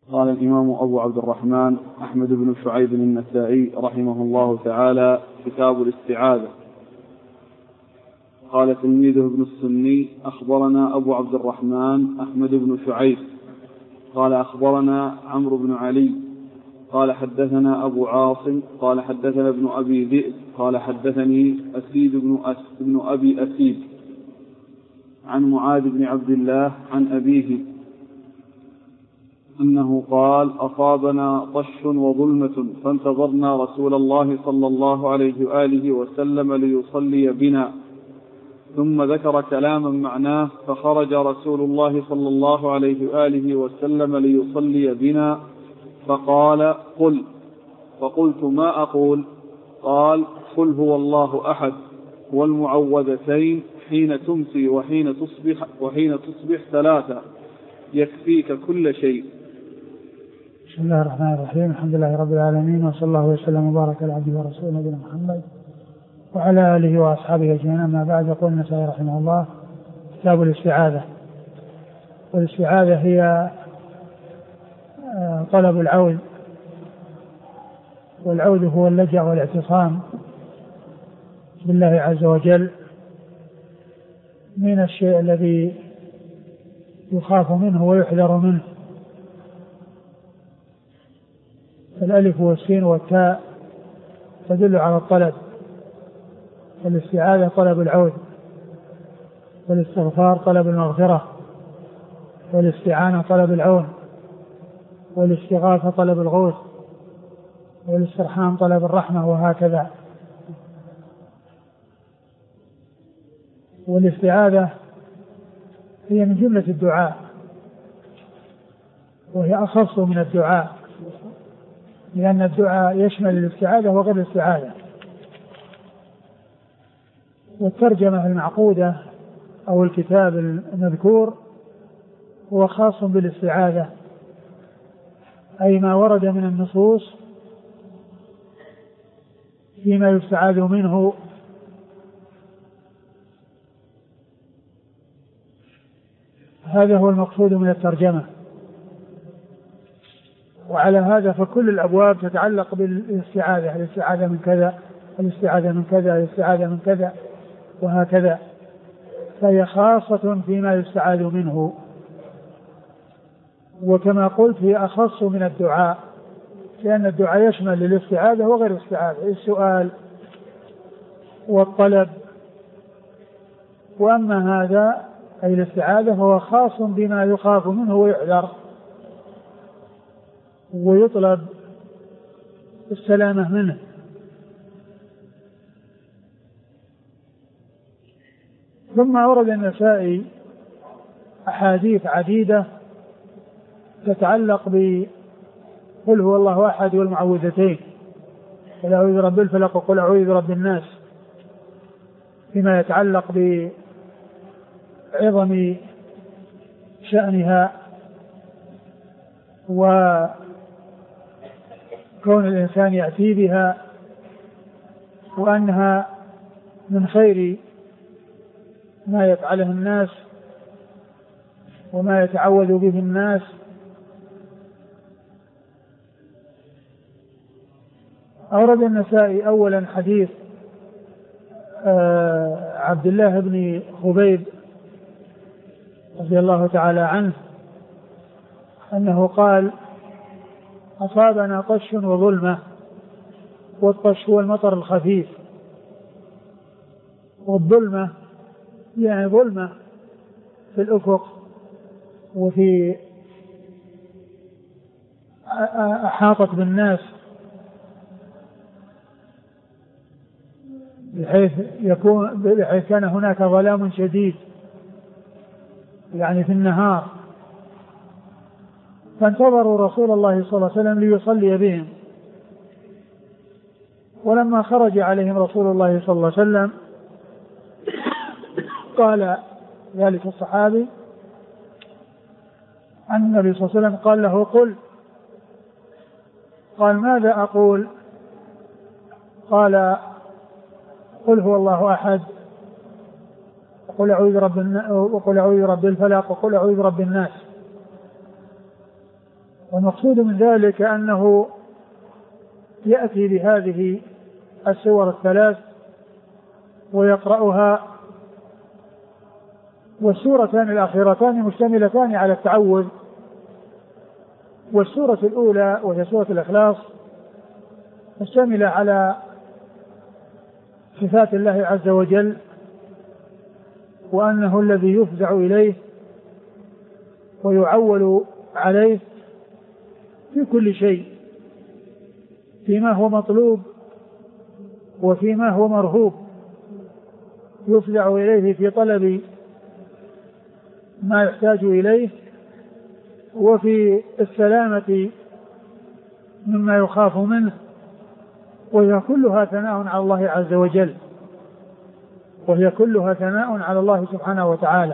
قال الإمام أبو عبد الرحمن أحمد بن شعيب النسائي رحمه الله تعالى: كتاب الاستعاذة. قال تلميذه ابن السني: أخبرنا أبو عبد الرحمن أحمد بن شعيب قال أخبرنا عمرو بن علي قال حدثنا أبو عاصم قال حدثنا ابن أبي ذئب قال حدثني أسيد بن أبي أسيد عن معاذ بن عبد الله عن أبيه أنه قال: أصابنا طش وظلمة فانتظرنا رسول الله صلى الله عليه وآله وسلم ليصلي بنا، ثم ذكر كلاما معناه، فخرج رسول الله صلى الله عليه وآله وسلم ليصلي بنا فقال: قل. فقلت: ما أقول؟ قال: قل هو الله أحد والمعوذتين حين تمسي وحين تصبح 3 يكفيك كل شيء. بسم الله الرحمن الرحيم. الحمد لله رب العالمين، وصلى الله وسلم وبارك على عبده ورسوله نبينا محمد وعلى آله وأصحابه أجمعين. أما بعد، يقول النسائي رحمه الله: كتاب الاستعاذة. والاستعاذة هي طلب العوذ، والعوذ هو اللجأ والاعتصام بالله عز وجل من الشيء الذي يخاف منه ويحذر منه. الألف والسين والتاء تدل على الطلب. الاستعاذة طلب العوذ، والاستغفار طلب المغفرة، والاستعانة طلب العون، والاستغاثة طلب الغوث، والاسترحام طلب الرحمة، وهكذا. والاستعاذة هي من جملة الدعاء، وهي أخص من الدعاء، لأن الدعاء يشمل الاستعاذة وغير الاستعاذة. والترجمة المعقودة أو الكتاب المذكور هو خاص بالاستعاذة، أي ما ورد من النصوص فيما يستعاذ منه، هذا هو المقصود من الترجمة. وعلى هذا فكل الأبواب تتعلق بالاستعاذة، الاستعاذة من كذا، الاستعاذة من كذا، الاستعاذة من كذا، وهكذا، فهي خاصة فيما يستعاذ منه. وكما قلت هي أخص من الدعاء، لأن الدعاء يشمل الاستعاذة وغير الاستعاذة، السؤال والطلب. وأما هذا أي الاستعاذة فهو خاص بما يخاف منه ويحذر ويطلب السلامة منه. ثم أورد النسائي أحاديث عديدة تتعلق بقل هو الله أحد والمعوذتين، قل أعوذ برب الفلق وقل أعوذ برب الناس، فيما يتعلق بعظم شأنها وكون الإنسان يأتي بها، وأنها من خير ما يفعله الناس وما يتعوذ به الناس. أورد النسائي أولا حديث عبد الله بن خبيب رضي الله تعالى عنه أنه قال: أصابنا طش وظلمة. والطش هو المطر الخفيف، والظلمة يعني ظلمة في الأفق وفي أحاطت بالناس، بحيث كان هناك ظلام شديد يعني في النهار، فانتظروا رسول الله صلى الله عليه وسلم ليصلي بهم. ولما خرج عليهم رسول الله صلى الله عليه وسلم قال ذلك الصحابي عن النبي صلى الله عليه وسلم، قال له: قل. قال: ماذا أقول؟ قال: قل هو الله أحد وقل أعوذ برب الفلق وقل أعوذ برب الناس. والمقصود من ذلك أنه يأتي بهذه السور الثلاث ويقرأها، والسورتان الأخيرتان مشتملتان على التعوذ. والسورة الأولى وهي سورة الإخلاص مشتملة على صفات الله عز وجل، وأنه الذي يفزع إليه ويعول عليه في كل شيء، فيما هو مطلوب وفيما هو مرهوب، يفزع إليه في طلب ما يحتاج إليه وفي السلامة مما يخاف منه، وهي كلها ثناء على الله عز وجل، وهي كلها ثناء على الله سبحانه وتعالى.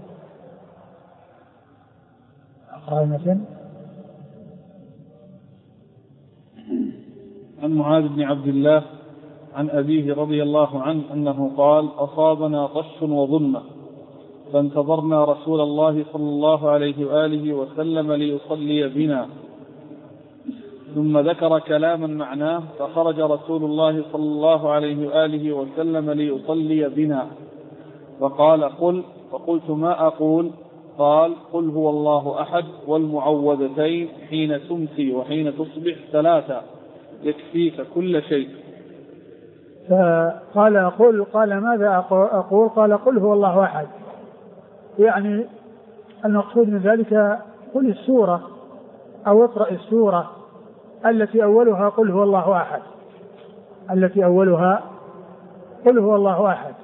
عن معاذ بن عبد الله عن أبيه رضي الله عنه أنه قال: أصابنا طش وظلمة فانتظرنا رسول الله صلى الله عليه وآله وسلم ليصلي بنا، ثم ذكر كلاما معناه، فخرج رسول الله صلى الله عليه وآله وسلم ليصلي بنا فقال: قل. فقلت: ما أقول؟ قال: قل هو الله أحد والمعوذتين حين تمسي وحين تصبح ثلاثة يكفيك كل شيء. فقال: قل. قال: ماذا أقول؟ قال: قل هو الله أحد. يعني المقصود من ذلك قل السورة أو اقرأ السورة التي أولها قل هو الله أحد، التي أولها قل هو الله أحد.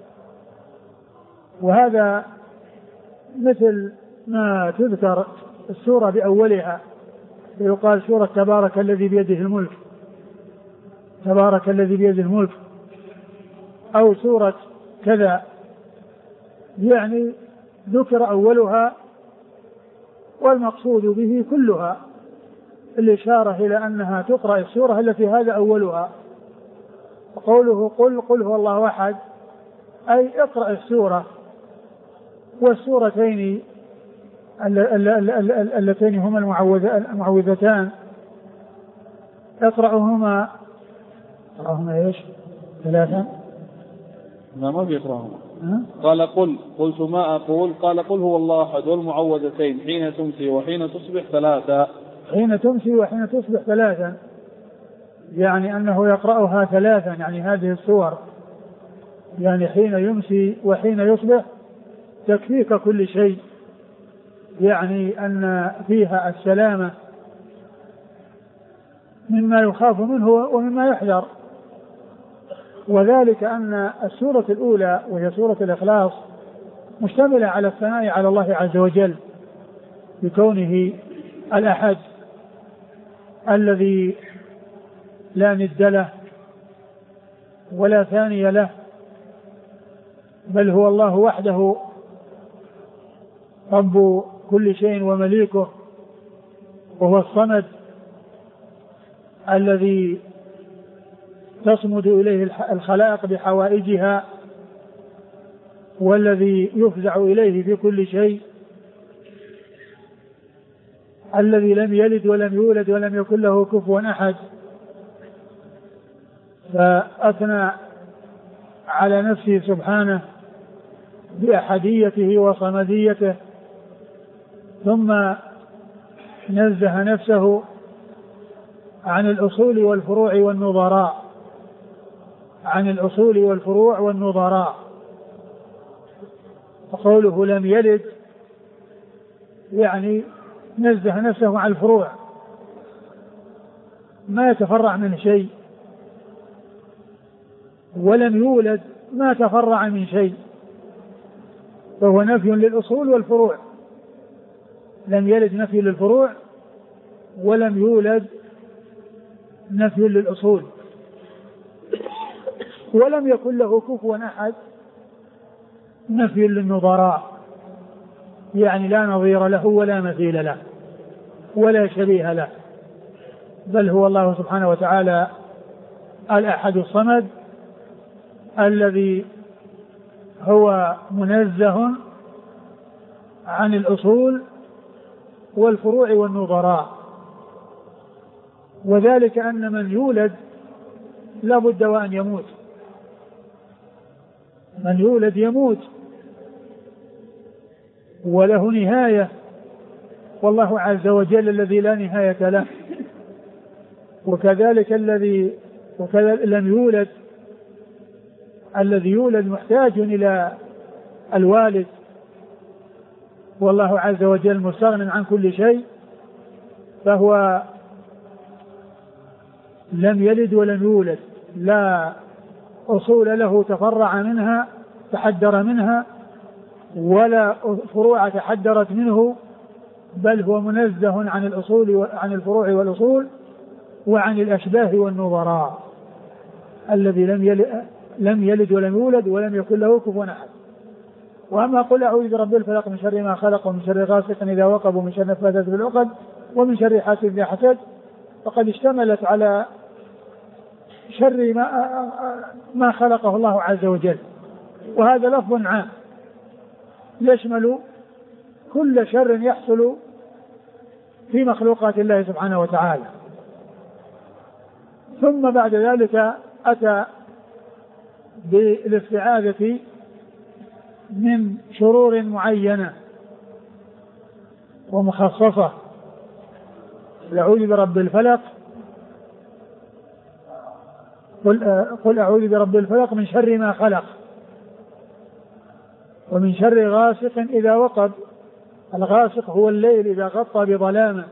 وهذا مثل ما تذكر السورة بأولها، يقال سورة تبارك الذي بيده الملك، تبارك الذي بيده الملك، أو سورة كذا، يعني ذكر أولها والمقصود به كلها، الإشارة إلى أنها تقرأ السورة التي هذا أولها. وقوله قل هو الله أحد أي اقرأ السورة، والسورتين اللتين هما المعوذتان اقرأهما ايش؟ ثلاثا؟ لا، ما بيقرأهما. قال: قل. قلت: ما أقول؟ قال: قل هو الله أحد والمعوذتين حين تمسي وحين تصبح ثلاثا. حين تمسي وحين تصبح ثلاثا، يعني أنه يقرأها ثلاثا، يعني هذه السور، يعني حين يمسي وحين يصبح تكفيك كل شيء، يعني أن فيها السلامة مما يخاف منه ومما يحذر. وذلك أن السورة الأولى وهي سورة الإخلاص مشتملة على الثناء على الله عز وجل بكونه الأحد الذي لا ند له ولا ثاني له، بل هو الله وحده رب كل شيء ومليكه، وهو الصمد الذي تصمد إليه الخلائق بحوائجها، والذي يفزع إليه في كل شيء، الذي لم يلد ولم يولد ولم يكن له كفوا أحد. فأثنى على نفسه سبحانه بأحديته وصمديته، ثم نزه نفسه عن الأصول والفروع والنظراء، عن الأصول والفروع والنظراء. فقوله لم يلد يعني نزه نفسه عن الفروع، ما يتفرع من شيء، ولم يولد ما تفرع من شيء، فهو نفي للأصول والفروع. لم يلد نفي للفروع، ولم يولد نفي للأصول، ولم يكن له كفوا أحد نفي للنظراء، يعني لا نظير له ولا مثيل له ولا شبيه له، بل هو الله سبحانه وتعالى الأحد الصمد الذي هو منزه عن الأصول والفروع والنظراء، وذلك أن من يولد لا بد وأن يموت، من يولد يموت وله نهاية، والله عز وجل الذي لا نهاية له. وكذلك الذي لم يولد، الذي يولد محتاج إلى الوالد، والله عز وجل مستغن عن كل شيء، فهو لم يلد ولم يولد، لا أصول له تفرع منها تحدر منها، ولا فروع تحدرت منه، بل هو منزه عن الأصول عن الفروع والأصول وعن الأشباه والنظراء، الذي لم يلد ولم يولد ولم يكن له كفوا أحد. وأما قل أعوذ برب الفلق من شر ما خلق ومن شر غاسق إذا وقب ومن شر النفاثات في العقد ومن شر حاسد إذا حسد، فقد اشتملت على شر ما خلقه الله عز وجل، وهذا لفظ عام يشمل كل شر يحصل في مخلوقات الله سبحانه وتعالى. ثم بعد ذلك أتى بالاستعاذة من شرور معينة ومخصصة. أعوذ برب الفلق، قل أعوذ برب الفلق من شر ما خلق ومن شر غاسق إذا وقب. الغاسق هو الليل إذا غطى بظلامه،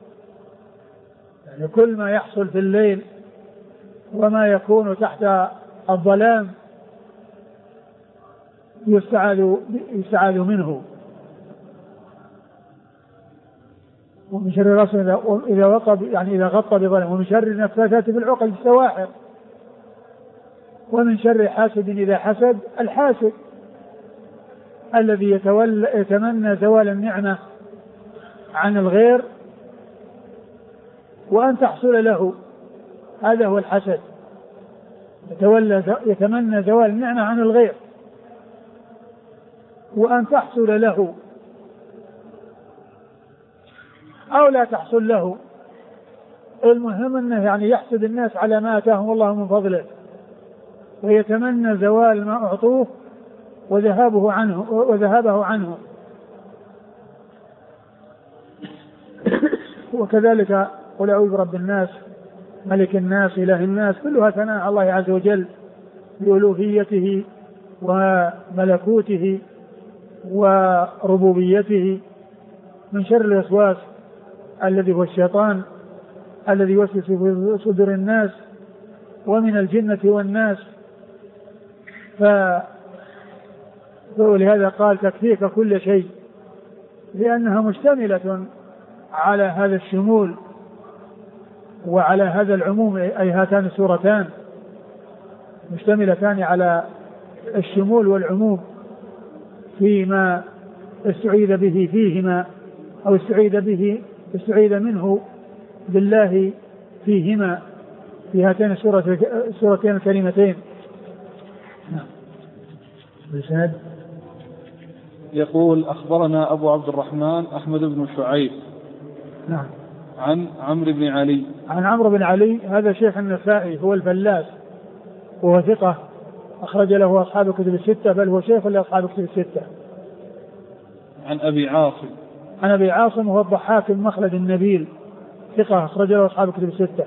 يعني كل ما يحصل في الليل وما يكون تحت الظلام يستعاذ منه. ومن شر غاسق إذا وقب يعني إذا غطى بظلام، ومن شر النفاثات في العقد السواحر، ومن شر حاسد إذا حسد. الحاسد الذي يتمنى زوال النعمة عن الغير وأن تحصل له، هذا هو الحسد، يتمنى زوال النعمة عن الغير وأن تحصل له أو لا تحصل له. المهم أنه يعني يحسد الناس على ما آتاهم الله من فضله، ويتمنى زوال ما أعطوه وذهابه عنه. وكذلك قل أعوذ برب الناس ملك الناس إله الناس، كلها ثناء على الله عز وجل بألوهيته وملكوته وربوبيته، من شر الوسواس الذي هو الشيطان الذي يوسوس في صدور الناس ومن الجنة والناس. ولهذا قال تكفيك كل شيء، لأنها مشتملة على هذا الشمول وعلى هذا العموم، أي هاتان السورتان مشتملتان على الشمول والعموم فيما استعيذ به فيهما، أو استعيذ منه بالله فيهما، في هاتين السورتين الكريمتين. نعم. يقول أخبرنا أبو عبد الرحمن أحمد بن شعيب نعم عن عمرو بن علي. عن عمرو بن علي، هذا شيخ النسائي، هو الفلاس، وهو ثقة أخرج له أصحاب الكتب الستة، بل هو شيخ لأصحاب الكتب الستة. عن أبي عاصم. عن أبي عاصم وهو الضحاك بن مخلد النبيل، ثقة أخرج له أصحاب الكتب الستة.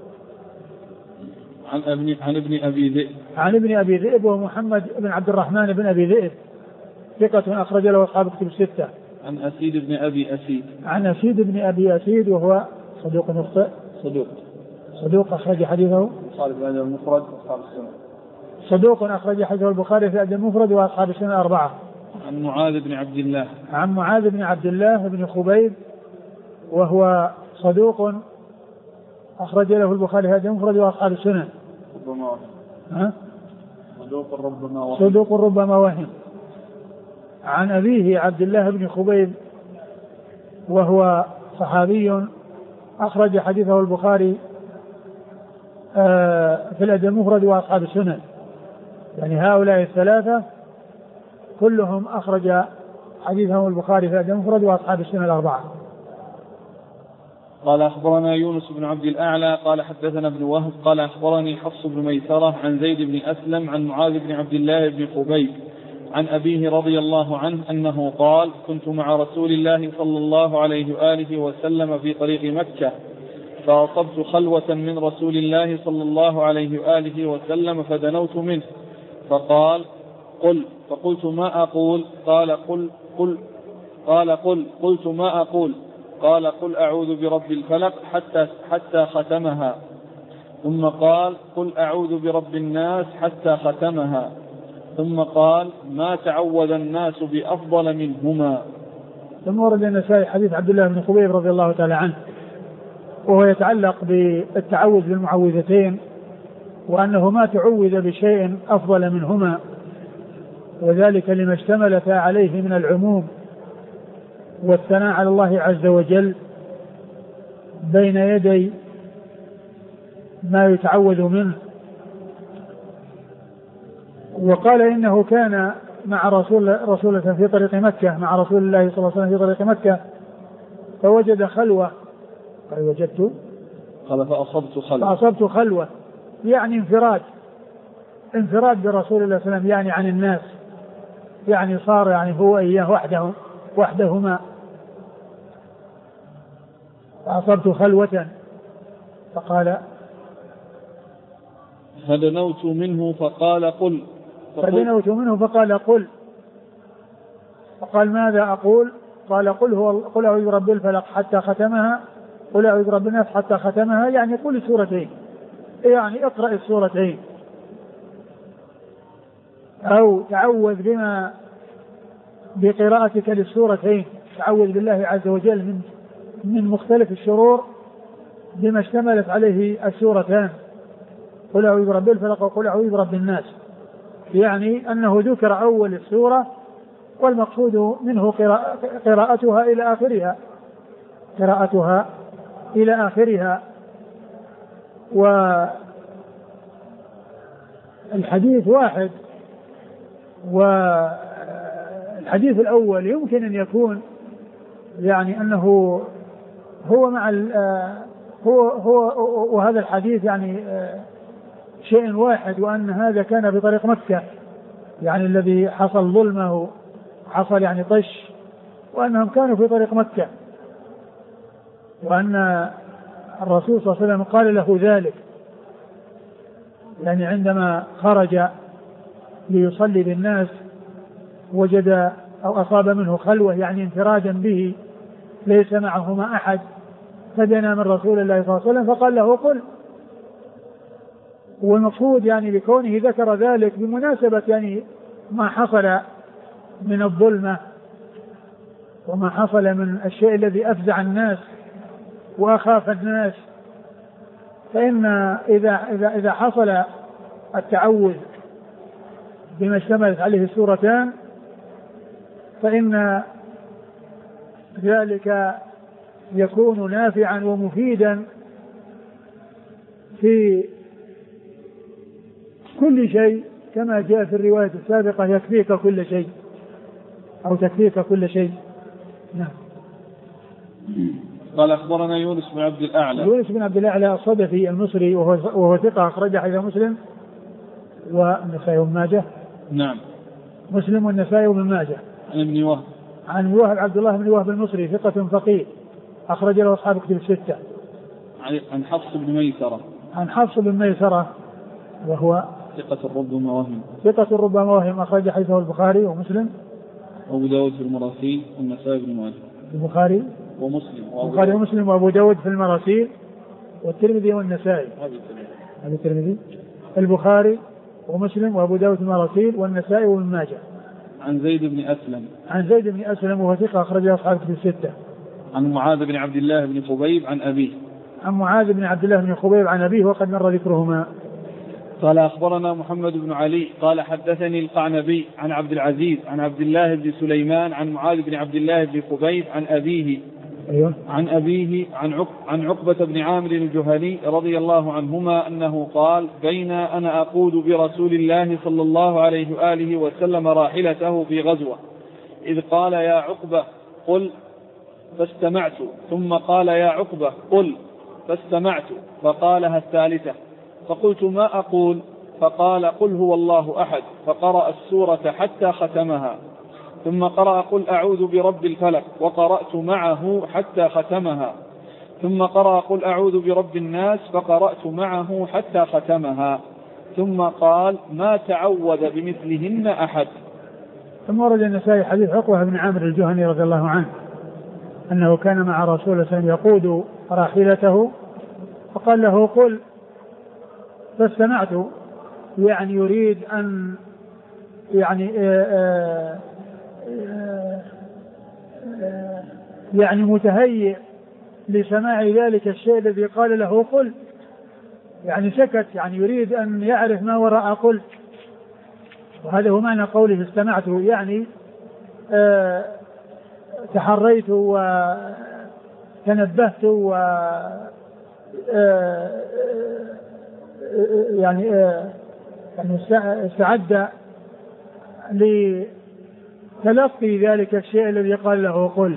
عن ابن أبي ذئب. عن ابن أبي ذئب وهو محمد بن عبد الرحمن بن أبي ذئب، ثقة أخرج له أصحاب الكتب الستة. عن أسيد بن أبي أسيد. عن أسيد بن أبي أسيد وهو صدوق يخطئ. صدوق أخرج حديثه البخاري في الأدب المفرد وأصحاب السنن. صدوق أخرج حديثه البخاري في الأدب المفرد وأصحاب السنن الأربعة. عن معاذ بن عبد الله. عن معاذ بن عبد الله بن خبيب وهو صدوق أخرج له البخاري في الأدب المفرد وأصحاب السنن. صدوق ربما وهم. عن أبيه عبد الله بن خبيب وهو صحابي أخرج حديثه البخاري في الأدب المفرد وأصحاب السنن، يعني هؤلاء الثلاثة كلهم أخرج حديثهم البخاري في الأدب المفرد وأصحاب السنن الأربعة. قال أخبرنا يونس بن عبد الأعلى قال حدثنا ابن وهب قال أخبرني حفص بن ميسرة عن زيد بن أسلم عن معاذ بن عبد الله بن خبيب عن أبيه رضي الله عنه أنه قال كنت مع رسول الله صلى الله عليه وآله وسلم في طريق مكة فأصبت خلوة من رسول الله صلى الله عليه وآله وسلم فدنوت منه فقال قل فقلت ما أقول قال قلت ما أقول قال قل أعوذ برب الفلق حتى ختمها ثم قال قل أعوذ برب الناس حتى ختمها ثم قال ما تعوذ الناس بأفضل منهما. ثم ورد النسائي حديث عبد الله بن خبيب رضي الله تعالى عنه وهو يتعلق بالتعوذ بالمعوذتين وأنه ما تعوذ بشيء أفضل منهما وذلك لما اشتملت عليه من العموم والثناء على الله عز وجل بين يدي ما يتعوذ منه. وقال إنه كان مع رسولة في طريق مكة مع رسول الله صلى الله عليه وسلم في طريق مكة فوجد خلوة قال فأصبت خلوة يعني انفراد برسول الله صلى الله عليه وسلم يعني عن الناس يعني صار يعني هو إياه وحدهما فأصبت خلوة فقال فدنوت منه فقال قل فقال ماذا أقول قال قل أعوذ برب الفلق حتى ختمها قل أعوذ برب الناس حتى ختمها يعني قل السورتين يعني اقرأ السورتين أو تعوذ بقراءتك للسورتين تعوذ بالله عز وجل من مختلف الشرور بما اشتملت عليه السورتان قل أعوذ برب الفلق وقل أعوذ برب الناس يعني أنه ذكر أول السورة والمقصود منه قراءتها إلى آخرها والحديث واحد. والحديث الأول يمكن أن يكون يعني أنه هو مع هو وهذا الحديث يعني شيء واحد وأن هذا كان في طريق مكة يعني الذي حصل ظلمه حصل يعني طش وأنهم كانوا في طريق مكة وأن الرسول صلى الله عليه وسلم قال له ذلك يعني عندما خرج ليصلي بالناس وجد أو أصاب منه خلوة يعني انفرادا به ليس معهما أحد فدنا من رسول الله صلى الله عليه وسلم فقال له قل. والمقصود يعني بكونه ذكر ذلك بمناسبة يعني ما حصل من الظلمة وما حصل من الشيء الذي أفزع الناس وأخاف الناس فإن إذا حصل التعوذ بما اشتملت عليه السورتان فإن ذلك يكون نافعا ومفيدا في كل شيء كما جاء في الرواية السابقة يكفيك كل شيء أو تكفيك كل شيء. نعم. قال أخبرنا يونس بن عبد الأعلى الصدفي المصري وهو ثقة أخرج حديث مسلم والنسائي وابن ماجه. نعم. مسلم والنسائي وابن ماجه. عن وهب عبد الله بن وهب المصري ثقة فقيه أخرج له أصحاب كتب الستة. عن حفص بن ميسرة وهو ثقة ربما وهم أخرج حديثه البخاري ومسلم وأبو داود في المراسيل والنسائي بن ماجه. البخاري ومسلم وأبو داود في المراسيل والترمذي والنسائي. هذا الترمذي البخاري ومسلم وأبو داود في المراسيل والنسائي وابن ماجه. عن زيد بن أسلم وهو ثقة أخرج أصحاب كتب الستة. عن معاذ بن عبد الله بن خبيب عن أبيه وقد مر ذكرهما. قال أخبرنا محمد بن علي قال حدثني القعنبي عن عبد العزيز عن عبد الله بن سليمان عن معاذ بن عبد الله بن خبيب عن أبيه عن عقبة بن عامر الجهني رضي الله عنهما أنه قال بين أنا أقود برسول الله صلى الله عليه وآله وسلم راحلته في غزوة إذ قال يا عقبة فاستمعت، ثم قال يا عقبة قل، فاستمعت، فقالها الثالثة، فقلت ما أقول؟ فقال قل هو الله أحد، فقرأ السورة حتى ختمها، ثم قرأ قل أعوذ برب الفلق، وقرأت معه حتى ختمها، ثم قرأ قل أعوذ برب الناس، فقرأت معه حتى ختمها، ثم قال ما تعوذ بمثلهن أحد. ثم ورد النسائي حديث عقبة بن عامر الجهني رضي الله عنه أنه كان مع رسول الله صلى الله عليه وسلم يقود راحلته، فقال له قل، فاستمعت، يعني يريد أن يعني متهيئ لسماع ذلك الشيء الذي قال له قل، يعني سكت، يعني يريد أن يعرف ما وراء قل. وهذا هو معنى قوله استمعت، يعني تحريت وتنبهت و يعني استعد لتلقي ذلك الشيء الذي قال له قل.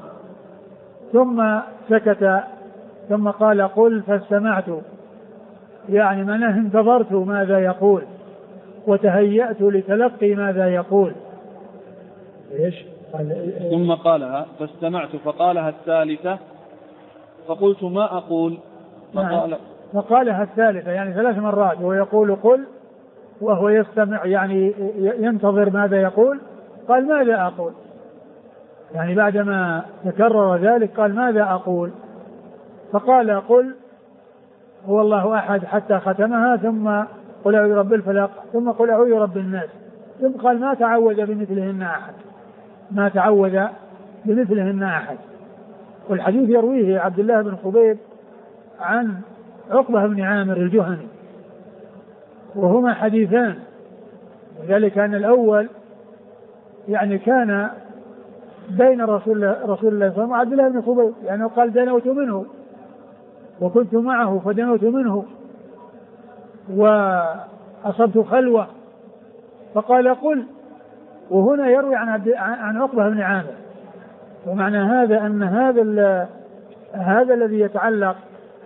ثم سكت، ثم قال قل، فاستمعت، يعني معناه انتظرت ماذا يقول وتهيأت لتلقي ماذا يقول. ايش؟ ثم قالها فاستمعت، فقالها الثالثة، فقلت ما أقول؟ فقالها الثالثة، يعني 3 مرات وهو يقول قل وهو يستمع، يعني ينتظر ماذا يقول. قال ماذا أقول؟ يعني بعدما تكرر ذلك قال ماذا أقول؟ فقال قل هو الله أحد حتى ختمها، ثم قل أعوذ برب الفلق، ثم قل أعوذ برب الناس، ثم قال ما تعوذ بمثلهن أحد، ما تعوذ بمثلهن أحد. والحديث يرويه عبد الله بن خبيب عن عقبة بن عامر الجهني، وهما حديثان، وذلك أن الأول يعني كان بين رسول الله صلى الله عليه وسلم وعبد الله بن خبيب، يعني قال دنوت منه وكنت معه فدنوت منه وأصبت خلوة، فقال قل، وهنا يروي عن عقبة بن عامر. ومعنى هذا أن هذا الذي يتعلق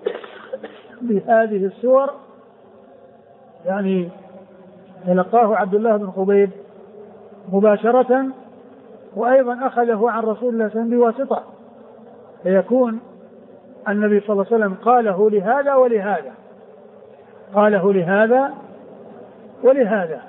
بهذه السور يعني تلقاه عبد الله بن خبيب مباشرة، وأيضا أخذه عن رسول الله صلى الله عليه وسلم بواسطة، فيكون النبي صلى الله عليه وسلم قاله لهذا ولهذا، قاله لهذا ولهذا،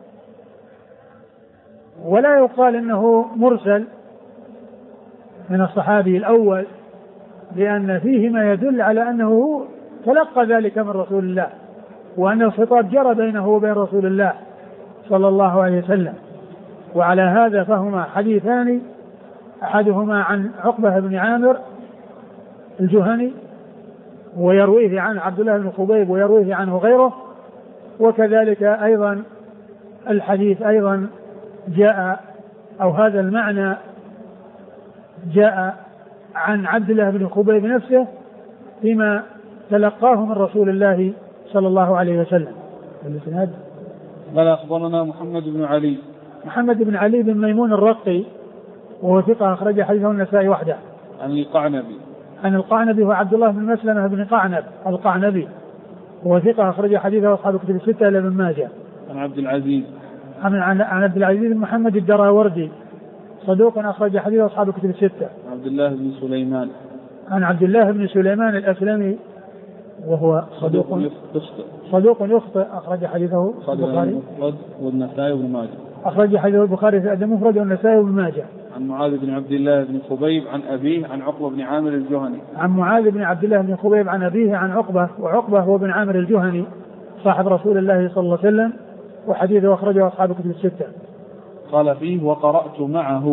ولا يقال إنه مرسل من الصحابي الأول، لأن فيه ما يدل على أنه تلقى ذلك من رسول الله، وأن الخطاب جرى بينه وبين رسول الله صلى الله عليه وسلم. وعلى هذا فهما حديثان، أحدهما عن عقبة بن عامر الجهني ويرويه عن عبد الله بن خبيب ويرويه عنه غيره، وكذلك أيضا الحديث أيضا جاء، أو هذا المعنى جاء عن عبد الله بن خبيب نفسه فيما تلقاه من رسول الله صلى الله عليه وسلم. قال أخبرنا محمد بن علي بن ميمون الرقي، وهو ثقة أخرج حديثه النسائي وحده. عن القعنبي هو عبد الله بن مسلمة بن قعنب القعنبي، وهو ثقة أخرج حديثه أصحاب الكتب الستة إلا ابن ماجه. عن عبد العزيز عبد العزيز بن محمد الدراوردي، صدوق أخرج حديثه أصحاب الكتب الستة. عبد الله بن سليمان، عن عبد الله بن سليمان الأسلمي، وهو صدوق يخطئ، أخرج حديثه البخاري والنسائي وابن ماجه. أخرج حديثه البخاري في الأدب المفرد والنسائي وابن ماجه. عن معاذ بن عبد الله بن خبيب عن أبيه عن عقبة بن عامر الجهني. عن معاذ بن عبد الله بن خبيب عن أبيه عن عقبة، وعقبة هو بن عامر الجهني صاحب رسول الله صلى الله عليه وسلم، وحديثه أخرجه أصحاب الكتب الستة. قال فيه وقرأت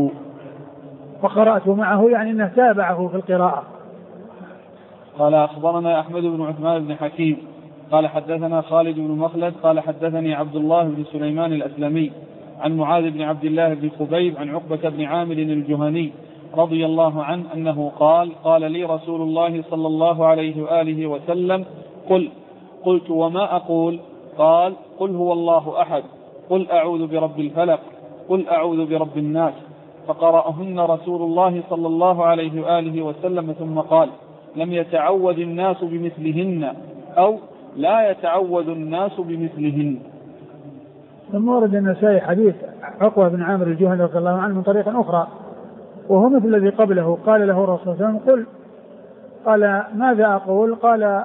معه، يعني أنه تابعه في القراءة. قال أخبرنا أحمد بن عثمان بن حكيم قال حدثنا خالد بن مخلد قال حدثني عبد الله بن سليمان الأسلمي عن معاذ بن عبد الله بن خبيب عن عقبة بن عامر الجهني رضي الله عنه أنه قال لي رسول الله صلى الله عليه وآله وسلم قلت وما أقول؟ قال قل هو الله أحد، قل أعوذ برب الفلق، قل أعوذ برب الناس، فقرأهن رسول الله صلى الله عليه وآله وسلم ثم قال: لم يتعوذ الناس بمثلهن، أو لا يتعوذ الناس بمثلهن. ثم ورد النسائي حديث عقبة بن عامر الجهني رضي الله عنه من طريق أخرى وهو مثل الذي قبله. قال له الرسول صلى الله عليه وسلم: قل. قال: ماذا أقول؟ قال: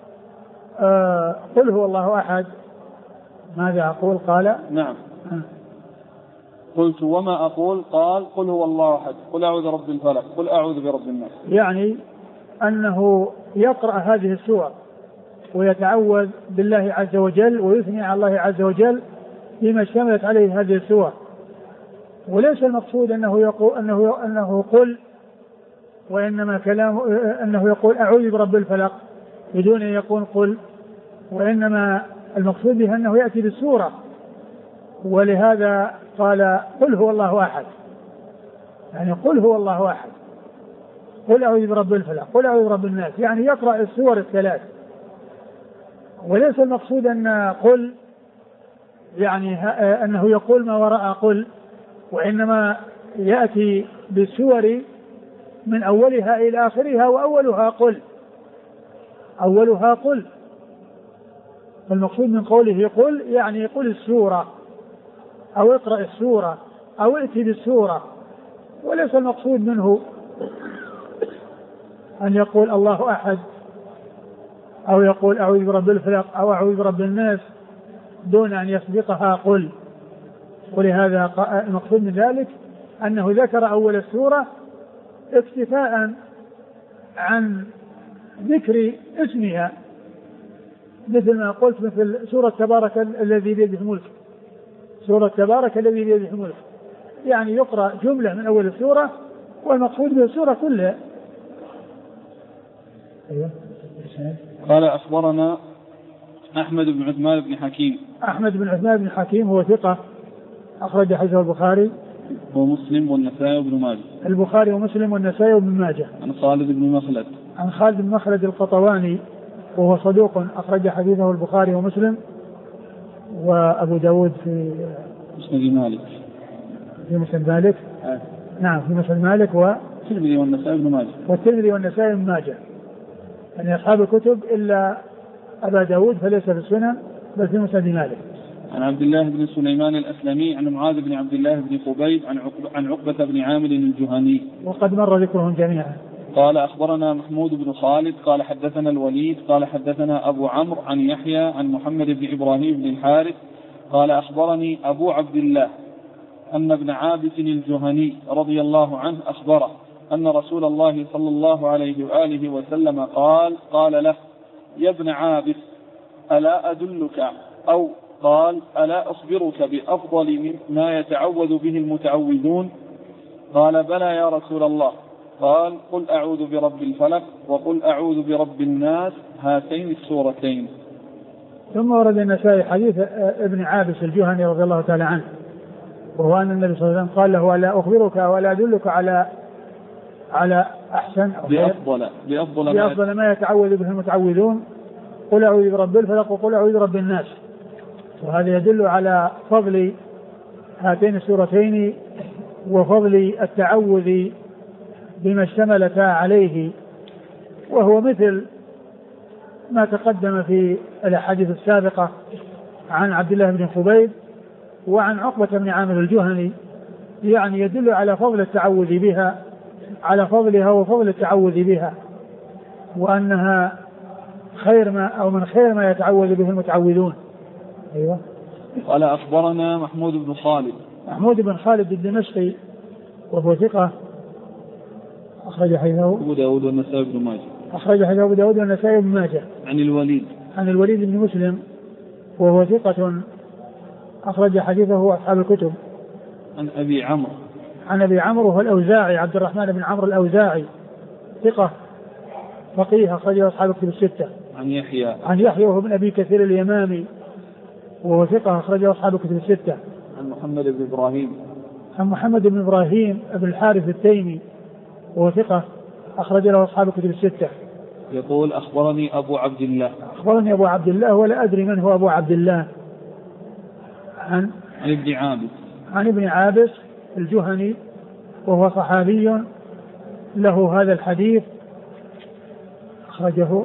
قل هو الله أحد. ماذا أقول؟ قال: نعم. قلت: وما أقول؟ قال: قل هو الله أحد، قل أعوذ برب الفلق، قل أعوذ برب الناس. يعني أنه يقرأ هذه السور ويتعوذ بالله عز وجل ويثني على الله عز وجل بما اشتملت عليه هذه السور، وليس المقصود أنه قل، وإنما كلامه أنه يقول أعوذ برب الفلق بدون أن يقول قل، وإنما المقصود به أنه يأتي بالسورة. ولهذا قال: قل هو الله أحد، يعني قل هو الله أحد، قل أعوذ برب الفلق، قل أعوذ برب الناس، يعني يقرأ السور الثلاث. وليس المقصود أن قل يعني أنه يقول ما وراء قل، وإنما يأتي بالسور من أولها إلى آخرها، وأولها قل، أولها قل. فالمقصود من قوله قل يعني قل السورة، أو اقرأ السورة، أو ائتي بالسورة. وليس المقصود منه أن يقول الله أحد، أو يقول أعوذ برب الفلق، أو أعوذ برب الناس دون أن يسبقها قل. ولهذا المقصود من ذلك أنه ذكر أول السورة اكتفاء عن ذكر اسمها، مثل ما قلت مثل سورة تبارك الذي بيده الملك، سورة تبارك الذي بيده الملك، يعني يقرأ جملة من أول السورة والمقصود به السورة كلها. أيوة. قال: أخبرنا أحمد بن عثمان بن حكيم. أحمد بن عثمان بن حكيم هو ثقة، أخرج حديثه البخاري ومسلم والنسائي وابن ماجه. البخاري ومسلم والنسائي وابن ماجه. عن خالد بن مخلد. عن خالد بن مخلد القطواني وهو صدوق، أخرج حديثه البخاري ومسلم وأبو داود في مسند مالك. في مسند مالك. نعم، في مسند مالك والترمذي والنسائي وابن ماجه. والترمذي والنسائي وابن ماجه، يعني أصحاب الكتب إلا أبا داود فليس في السنن بل في مسند مالك. عن عبد الله بن سليمان الأسلمي عن معاذ بن عبد الله بن قبيب عن عقبة بن عامر الجهني، وقد مر ذكرهم جميعا. قال: أخبرنا محمود بن خالد قال حدثنا الوليد قال حدثنا أبو عمرو عن يحيى عن محمد بن إبراهيم بن الحارث قال: أخبرني أبو عبد الله أن ابن عابس الجهني رضي الله عنه أخبره أن رسول الله صلى الله عليه وآله وسلم قال له: يا ابن عابس، ألا أدلك، أو قال: ألا أخبرك بأفضل ما يتعوذ به المتعوذون؟ قال: بلى يا رسول الله. قال: قل أعوذ برب الفلق، وقل أعوذ برب الناس، هاتين السورتين. ثم ورد النسائي حديث ابن عابس الجهني رضي الله تعالى عنه، وهو أن النبي صلى الله عليه وسلم قال له: ألا أخبرك ولا أدلك على أحسن بأفضل ما يتعوذ به المتعوذون؟ قل أعوذ برب الفلق وقل أعوذ برب الناس. وهذا يدل على فضل هاتين السورتين وفضل التعوذ بما اشتملتا عليه، وهو مثل ما تقدم في الأحاديث السابقة عن عبد الله بن خبيب وعن عقبة بن عامر الجهني، يعني يدل على فضل التعوذ بها، على فضلها وفضل التعوذ بها، وأنها من خير ما يتعوذ به المتعوذون. أيوة. قال: أخبرنا محمود بن خالد الدمشقي وهو ثقة، أخرج حديثه أبو داود والنسائي بن ماجه. أخرج حديثه أبو داود والنسائي بن ماجه. عن الوليد بن مسلم وهو ثقة، أخرج حديثه أصحاب الكتب. عن أبي عمرو وهو الأوزاعي، عبد الرحمن بن عمرو الأوزاعي، ثقة فقيه، أخرجه أصحاب الكتب الستة. عن يحيى وهو ابن أبي كثير اليمامي وهو ثقة، أخرجه أصحاب الكتب الستة. عن محمد بن إبراهيم بن الحارث التيمي وهو ثقة، أخرج له أصحاب الكتب الستة. يقول: أخبرني أبو عبد الله ولا أدري من هو أبو عبد الله. عن ابن عابس الجهني وهو صحابي له هذا الحديث أخرج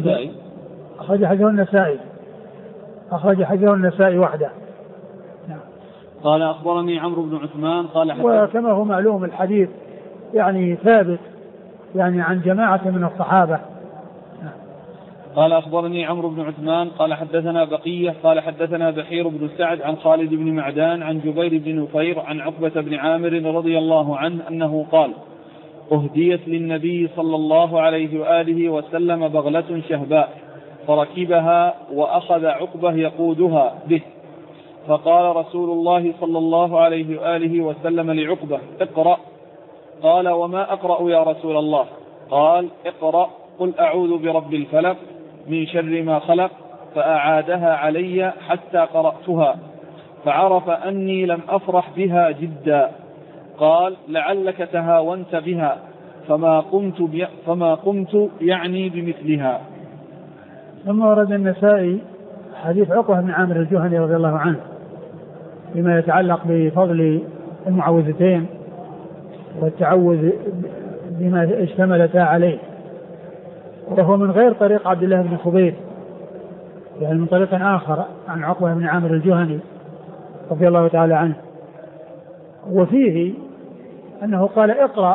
حديثه النسائي وحده. قال أخبرني عمرو بن عثمان قال وكما هو معلوم الحديث يعني ثابت يعني عن جماعة من الصحابة. قال أخبرني عمرو بن عثمان قال حدثنا بقية قال حدثنا بحير بن سعد عن خالد بن معدان عن جبير بن نفير عن عقبة بن عامر رضي الله عنه أنه قال أهديت للنبي صلى الله عليه وآله وسلم بغلة شهباء فركبها وأخذ عقبة يقودها به، فقال رسول الله صلى الله عليه وآله وسلم لعقبة اقرأ. قال وما أقرأ يا رسول الله؟ قال اقرأ قل أعوذ برب الفلق من شر ما خلق، فأعادها علي حتى قرأتها فعرف أني لم أفرح بها جدا. قال لعلك تهاونت بها فما قمت يعني بمثلها. ثم ورد النسائي حديث عقبة بن عامر الجهني رضي الله عنه بما يتعلق بفضل المعوذتين والتعوذ بما اشتملتا عليه، وهو من غير طريق عبد الله بن خبيب، يعني من طريق آخر عن عقبة بن عامر الجهني رضي الله تعالى عنه. وفيه أنه قال اقرأ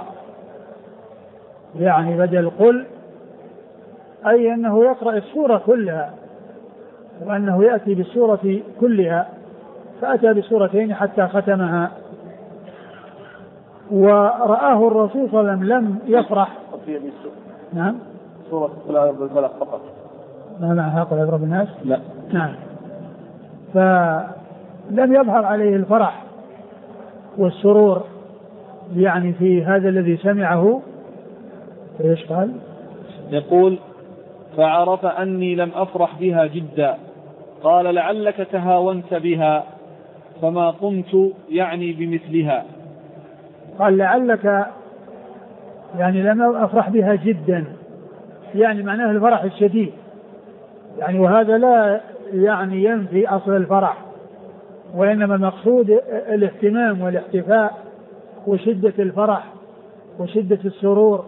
يعني بدل قل، أي أنه يقرأ السورة كلها وأنه يأتي بالسورة كلها، فأتى بسورتين حتى ختمها. ورآه الرسول صلى الله عليه وسلم لم يفرح. نعم سورة قل أعوذ برب الفلق فقط، ما معناها قل أعوذ برب الناس؟ لا. نعم. فلم يظهر عليه الفرح والسرور يعني في هذا الذي سمعه. ايش قال؟ يقول فعرف أني لم أفرح بها جدا. قال لعلك تهاونت بها فما قمت يعني بمثلها. قال لعلك يعني لم أفرح بها جدا، يعني معناه الفرح الشديد يعني، وهذا لا يعني ينفي أصل الفرح، وإنما المقصود الاهتمام والاحتفاء وشدة الفرح وشدة السرور.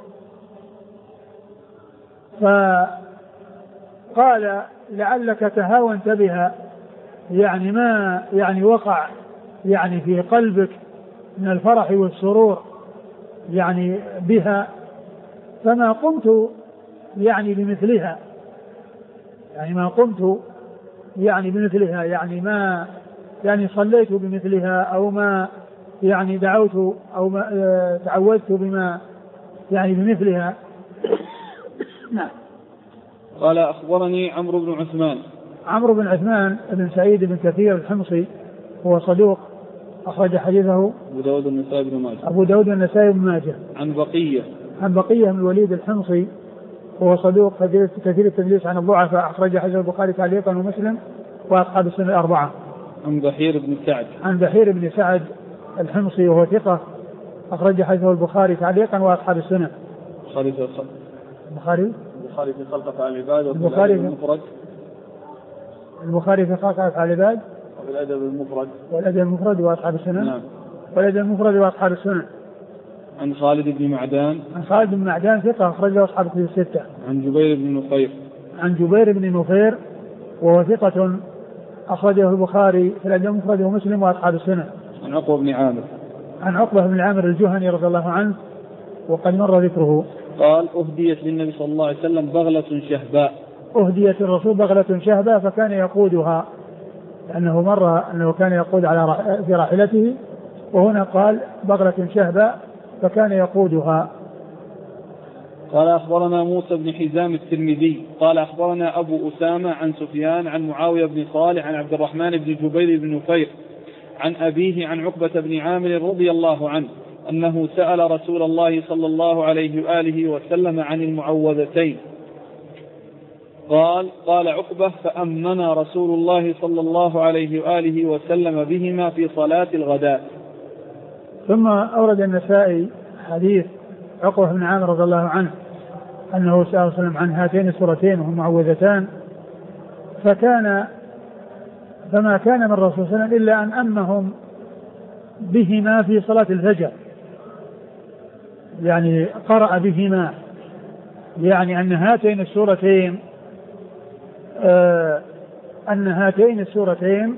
فقال لعلك تهاونت بها يعني ما يعني وقع يعني في قلبك من الفرح والسرور يعني بها، فما قمت يعني بمثلها، يعني ما قمت يعني بمثلها، يعني ما يعني صليت بمثلها أو ما يعني دعوت أو ما تعودت بما يعني بمثلها. نعم. قال أخبرني عمرو بن عثمان بن سعيد بن كثير الحمصي هو صدوق أخرج حديثه أبو داود والنسائي بن ماجه. عن بقية من الوليد الحمصي هو صدوق كثير التدليس عن الضعفاء، أخرج حديث البخاري تعليقا ومسلم وأصحاب السنة الأربعة. عن بحير بن سعد الحمصي وهو ثقة، أخرج حديثه البخاري تعليقا وأصحاب السنة. البخاري في خلق أفعال العباد، البخاري في خلق أفعال العباد والأدب المفرد وأصحاب السنة. نعم. والأدب المفرد وأصحاب السنة. عن خالد بن معدان ثقة، أخرجه أصحاب الكتب الستة. عن جبير بن نفير وهو ثقة، أخرجه البخاري في الأدب المفرد ومسلم وأصحاب السنة. عن عقبة بن عامر الجهني رضي الله عنه وقد مر ذكره. قال أهديت للنبي صلى الله عليه وسلم بغلة شهباء. أهديت الرسول بغلة شهباء فكان يقودها، لأنه مر أنه كان يقود في راحلته، وهنا قال بغلة شهباء فكان يقودها. قال أخبرنا موسى بن حزام الترمذي قال أخبرنا أبو أسامة عن سفيان عن معاوية بن صالح عن عبد الرحمن بن جبير بن نفير عن أبيه عن عقبة بن عامر رضي الله عنه أنه سأل رسول الله صلى الله عليه وآله وسلم عن المعوذتين. قال عقبة فأمنا رسول الله صلى الله عليه وآله وسلم بهما في صلاة الغداء. ثم أورد النسائي حديث عقبة بن عامر رضي الله عنه أنه سأل صلى الله عليه وسلم عن هاتين السورتين وهما معوذتان، فما كان من الرسول صلى الله عليه وسلم إلا أن أمهم بهما في صلاة الفجر، يعني قرأ بهما، يعني أن هاتين السورتين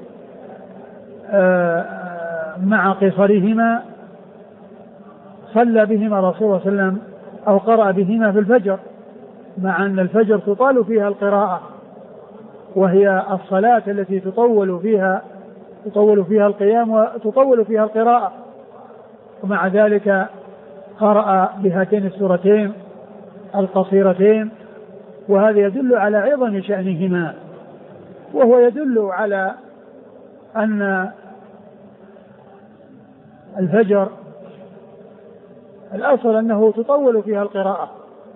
مع قصرهما صلى بهما رسول الله صلى الله عليه وسلم أو قرأ بهما في الفجر، مع أن الفجر تطال فيها القراءة، وهي الصلاة التي تطول فيها القيام وتطول فيها القراءة، ومع ذلك قرأ بهاتين السورتين القصيرتين، وهذا يدل على عظم شأنهما، وهو يدل على أن الفجر الأصل أنه تطول فيها القراءة،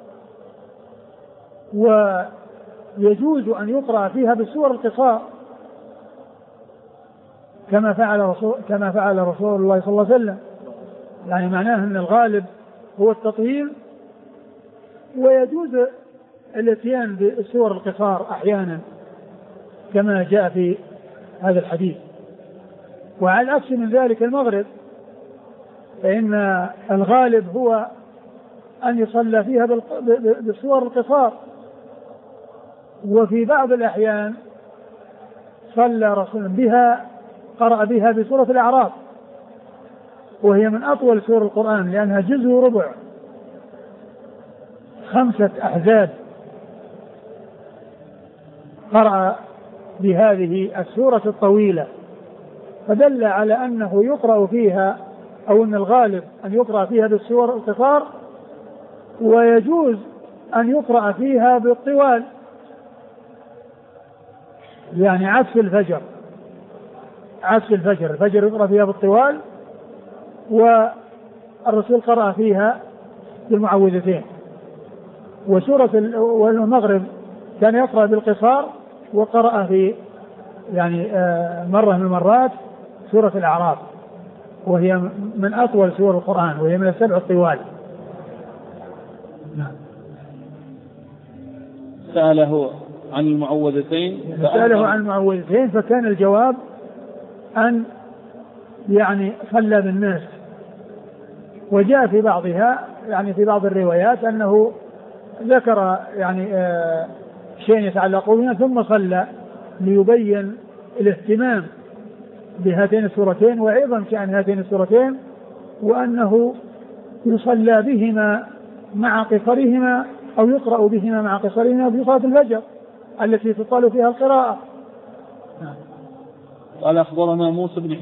ويجوز أن يقرأ فيها بالسور القصار كما فعل رسول الله صلى الله عليه وسلم. يعني معناه أن الغالب هو التطويل، ويجوز الاتيان بالسور القصار أحيانا كما جاء في هذا الحديث. وعلى عكس من ذلك المغرب، فإن الغالب هو أن يصلى فيها بالسور القصار، وفي بعض الأحيان صلى رسول بها قرأ بها بسورة الأعراف، وهي من أطول سور القرآن لأنها جزء ربع 5 أحزاب، قرأ بهذه السورة الطويلة، فدل على أنه يقرأ فيها أو أن الغالب أن يقرأ فيها بالسور القصار، ويجوز أن يقرأ فيها بالطوال، يعني عكس الفجر يقرأ فيها بالطوال، والرسول قرأ فيها بالمعوذتين. والمغرب كان يقرأ بالقصار، وقرأ في يعني مرة من المرات سورة الأعراف، وهي من أطول سور القرآن، وهي من 7 الطوال. سأله عن المعوذتين فكان الجواب أن يعني صلى بالناس، وجاء في بعضها يعني في بعض الروايات أنه ذكر يعني شيء يتعلق بها ثم صلى، ليبين الاهتمام بهاتين السورتين وعظم شأن هاتين السورتين، وأنه يصلى بهما مع قصرهما أو يقرأ بهما مع قصرهما في صلاة الفجر التي تطال فيها القراءة. قال أخبرنا موسى بن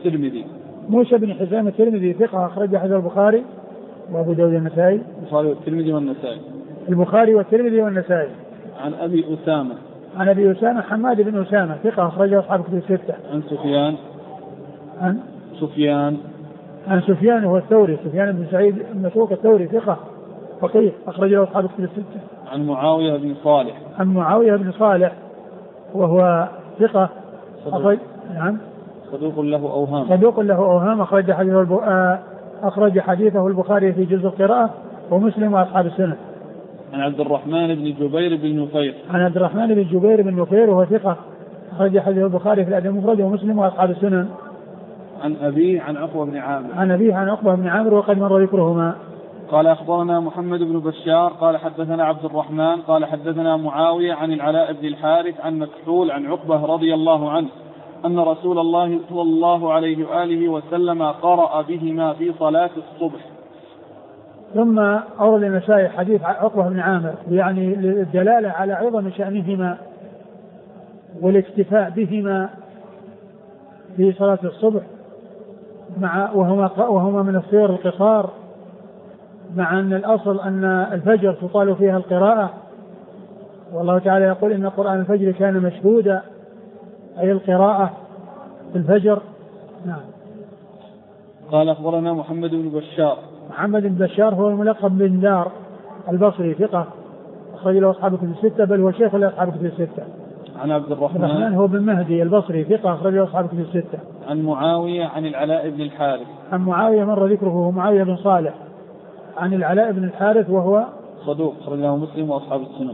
حزام الترمذي ثقة أخرج حديث البخاري وأبو داود النسائي. البخاري والترمذي والنسائي. عن أبي أسامة حماد بن أسامة ثقة أخرجه أصحاب الكتب 6. عن سفيان هو الثوري، سفيان بن سعيد بن مسروق الثوري ثقة فقيه أخرجه أصحاب الكتب 6. عن معاوية بن صالح وهو ثقة صدوق له أوهام أخرج حديثه البخاري في جزء القراءة ومسلم وأصحاب السنة. عن عبد الرحمن بن جبير بن نفير وهو ثقة أخرج حديثه البخاري في الأدب المفرد ومسلم وأصحاب السنن. عن أبيه عن عقبة بن عامر وقد مر ذكرهما. قال أخبرنا محمد بن بشار قال حدثنا عبد الرحمن قال حدثنا معاوية عن العلاء بن الحارث عن مكحول عن عقبة رضي الله عنه أن رسول الله صلى الله عليه وآله وسلم قرأ بهما في صلاة الصبح. ثم أورد النسائي حديث عقبة بن عامر يعني للدلالة على عظم شأنهما والاكتفاء بهما في صلاة الصبح وهما من السور القصار، مع أن الأصل أن الفجر تطال فيها القراءة، والله تعالى يقول إن قرآن الفجر كان مشهودا، أي القراءة في الفجر. نعم. قال أخبرنا محمد بن بشار هو الملقب بن دار البصري ثقة أخرج له أصحاب الكتب 6 بل هو شيخ لأصحاب الكتب 6. عن عبد الرحمن هو بن مهدي البصري ثقة أخرج له أصحاب الكتب 6. عن معاوية عن العلاء بن الحارث. عن معاوية مر ذكره هو معاوية بن صالح عن العلاء بن الحارث وهو صدوق أخرج له مسلم وأصحاب السنن.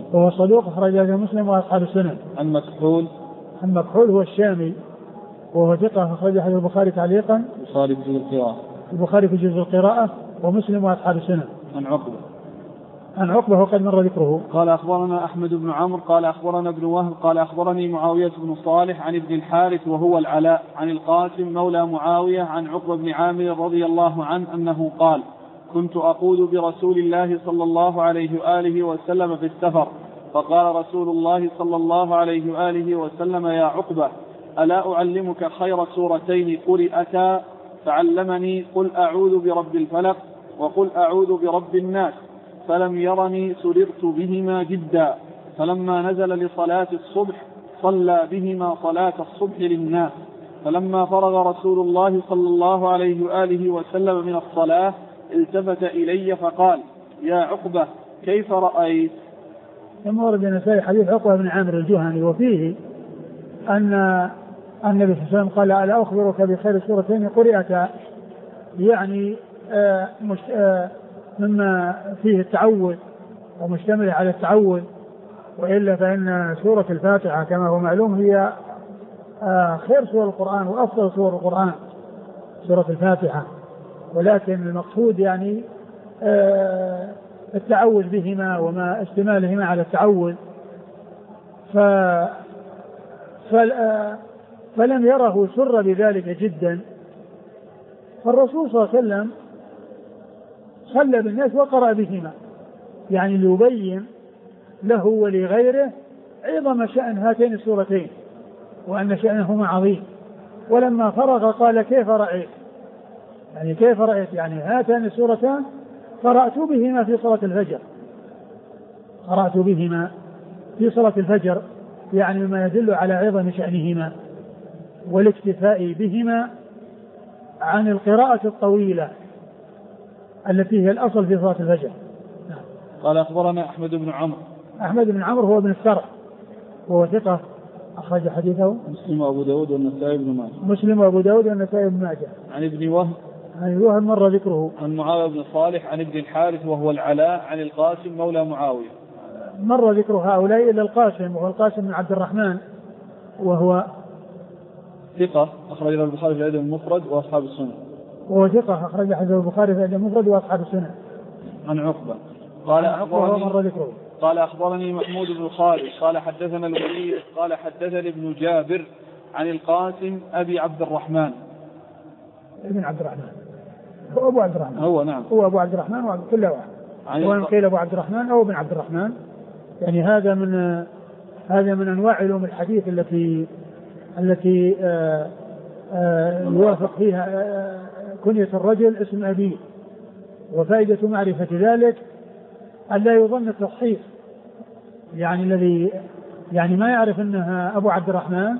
عن مكحول هو الشامي وهو ثقة أخرج حديث البخاري تعليقا البخاري في جزء القراءة ومسلم وأصحاب السنن. عن عقبة وقد مر ذكره. قال أخبرنا أحمد بن عمرو قال أخبرنا ابن وهب قال أخبرني معاوية بن صالح عن ابن الحارث وهو العلاء عن القاسم مولى معاوية عن عقبة بن عامر رضي الله عنه أنه قال كنت أقود برسول الله صلى الله عليه وآله وسلم في السفر فقال رسول الله صلى الله عليه وآله وسلم يا عقبة ألا أعلمك خير سورتين قرئتا فعلمني قل أعوذ برب الفلق وقل أعوذ برب الناس فلم يرني سررت بهما جدا فلما نزل لصلاة الصبح صلى بهما صلاة الصبح للناس فلما فرغ رسول الله صلى الله عليه وآله وسلم من الصلاة التفت إلي فقال يا عقبة كيف رأيت؟ ثم ورد النسائي حديث عقبة بن عامر الجهني وفيه أن النبي صلى الله عليه وسلم قال ألا أخبرك بخير سورتين قرئتا يعني مما فيه التعوذ ومشتمل على التعوذ وإلا فإن سورة الفاتحة كما هو معلوم هي خير سور القرآن وأفضل سور القرآن سورة الفاتحة ولكن المقصود يعني التعوذ بهما وما اشتمالهما على التعوذ فلم يره سر بذلك جدا فالرسول صلى الله عليه وسلم صلى بالناس وقرأ بهما يعني ليبين له ولغيره عظم شأن هاتين السورتين وأن شأنهما عظيم ولما فرغ قال كيف رأيت يعني كيف رأيت يعني هاتان السورتان قرأت بهما في صلاة الفجر قرأت بهما في صلاة الفجر يعني ما يدل على عظم شأنهما والاكتفاء بهما عن القراءة الطويلة التي هي الأصل في صلاة الفجر. قال أخبرنا أحمد بن عمرو. أحمد بن عمرو هو ابن السرح وهو ثقة أخرج حديثه مسلم وأبو داود والنسائي بن ماجه. مسلم وأبو داود والنسائي بن ماجه. عن ابن وهب. عن ابن وهب مر ذكره. عن معاوية بن صالح عن ابن الحارث وهو العلاء عن القاسم مولى معاوية. مر ذكر هؤلاء إلا القاسم وهو القاسم بن عبد الرحمن وهو ثقة أخرج له البخاري في الأدب المفرد وأصحاب السنن. وهو ثقة أخرج حديث البخاري في الأدب المفرد وأصحاب السنن. عن عقبة. قال أخبرني مر ذكره. قال أخبرني محمود بن خالد قال حدثنا الوليد قال حدثني ابن جابر عن القاسم أبي عبد الرحمن. ابن عبد الرحمن هو أبو عبد الرحمن. هو نعم. هو أبو عبد الرحمن وكل واحد. وإن قيل أبو عبد الرحمن أو ابن عبد الرحمن يعني هذا من أنواع علوم الحديث التي يوافق فيها كنية الرجل اسم أبيه وفائدة معرفة ذلك أن لا يظن التصحيح يعني الذي يعني ما يعرف أنها أبو عبد الرحمن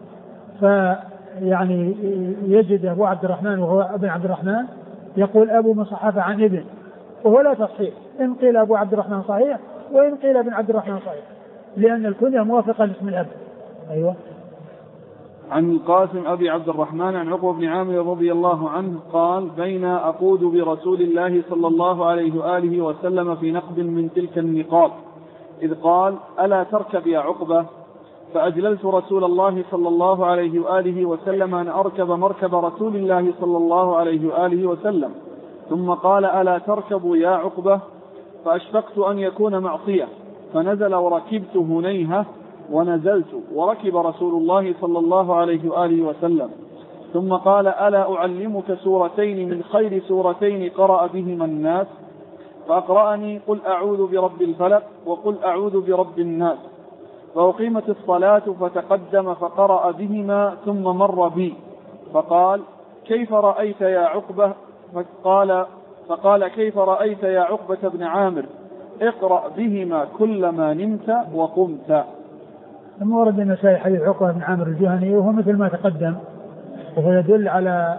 فيعني يجد أبو عبد الرحمن وهو ابن عبد الرحمن يقول أبو مصحف عن ابن وهو لا تصحيح إن قيل أبو عبد الرحمن صحيح وإن قيل ابن عبد الرحمن صحيح لأن الكنية موافقة لاسم الأب. أيوة. عن القاسم أبي عبد الرحمن عن عقبة بن عامر رضي الله عنه قال بين أقود برسول الله صلى الله عليه وآله وسلم في نقب من تلك النقاب إذ قال ألا تركب يا عقبة فأجللت رسول الله صلى الله عليه وآله وسلم أن أركب مركب رسول الله صلى الله عليه وآله وسلم ثم قال ألا تركب يا عقبة فأشفقت أن يكون معصية فنزل وركبت هنيهة ونزلت وركب رسول الله صلى الله عليه وآله وسلم ثم قال ألا أعلمك سورتين من خير سورتين قرأ بهما الناس فأقرأني قل أعوذ برب الفلق وقل أعوذ برب الناس فأقيمت الصلاة فتقدم فقرأ بهما ثم مر بي فقال كيف رأيت يا عقبة فقال كيف رأيت يا عقبة بن عامر اقرأ بهما كلما نمت وقمت. ثم ورد النسائي حديث عقبة بن عامر الجهني وهو مثل ما تقدم وهو يدل على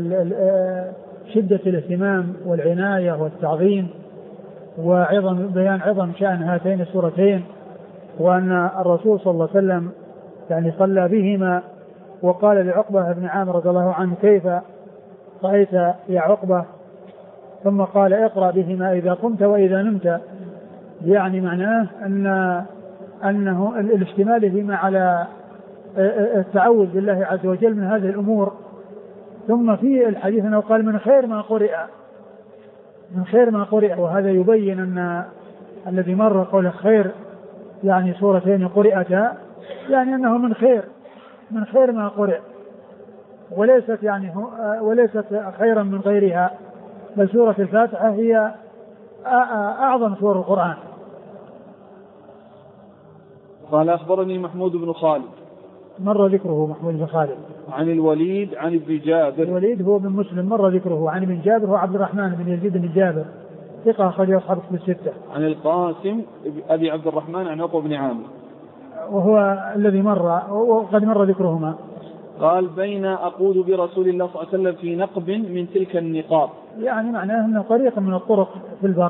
شدة الاهتمام والعناية والتعظيم وعظم بيان عظم شأن هاتين السورتين وأن الرسول صلى الله عليه وسلم يعني صلى بهما وقال لعقبة بن عامر رضي الله عنه كيف رأيت يا عقبة ثم قال اقرأ بهما إذا قمت وإذا نمت يعني معناه أنه الاشتمال بما على التعوذ بالله عز وجل من هذه الأمور. ثم في الحديث أنه قال من خير ما قرئ من خير ما قرئ. وهذا يبين أن الذي مر قول خير يعني سورتين قرئتا يعني أنه من خير ما قرئ، وليست يعني وليست خيرا من غيرها، بل سورة الفاتحة هي أعظم سور القرآن. قال أخبرني محمود بن خالد مر ذكره محمود بن خالد عن الوليد عن ابن جابر. الوليد هو بن مسلم مر ذكره عن ابن جابر هو عبد الرحمن بن يزيد بن جابر ثقة أخرج أصحاب الكتب الستة. عن القاسم أبي عبد الرحمن عن عقبة بن عامر وهو الذي مر وقد مر ذكرهما. قال بين أقود برسول الله صلى الله عليه وسلم في نقب من تلك النقاب، يعني معناه أنه طريق من الطرق في البر.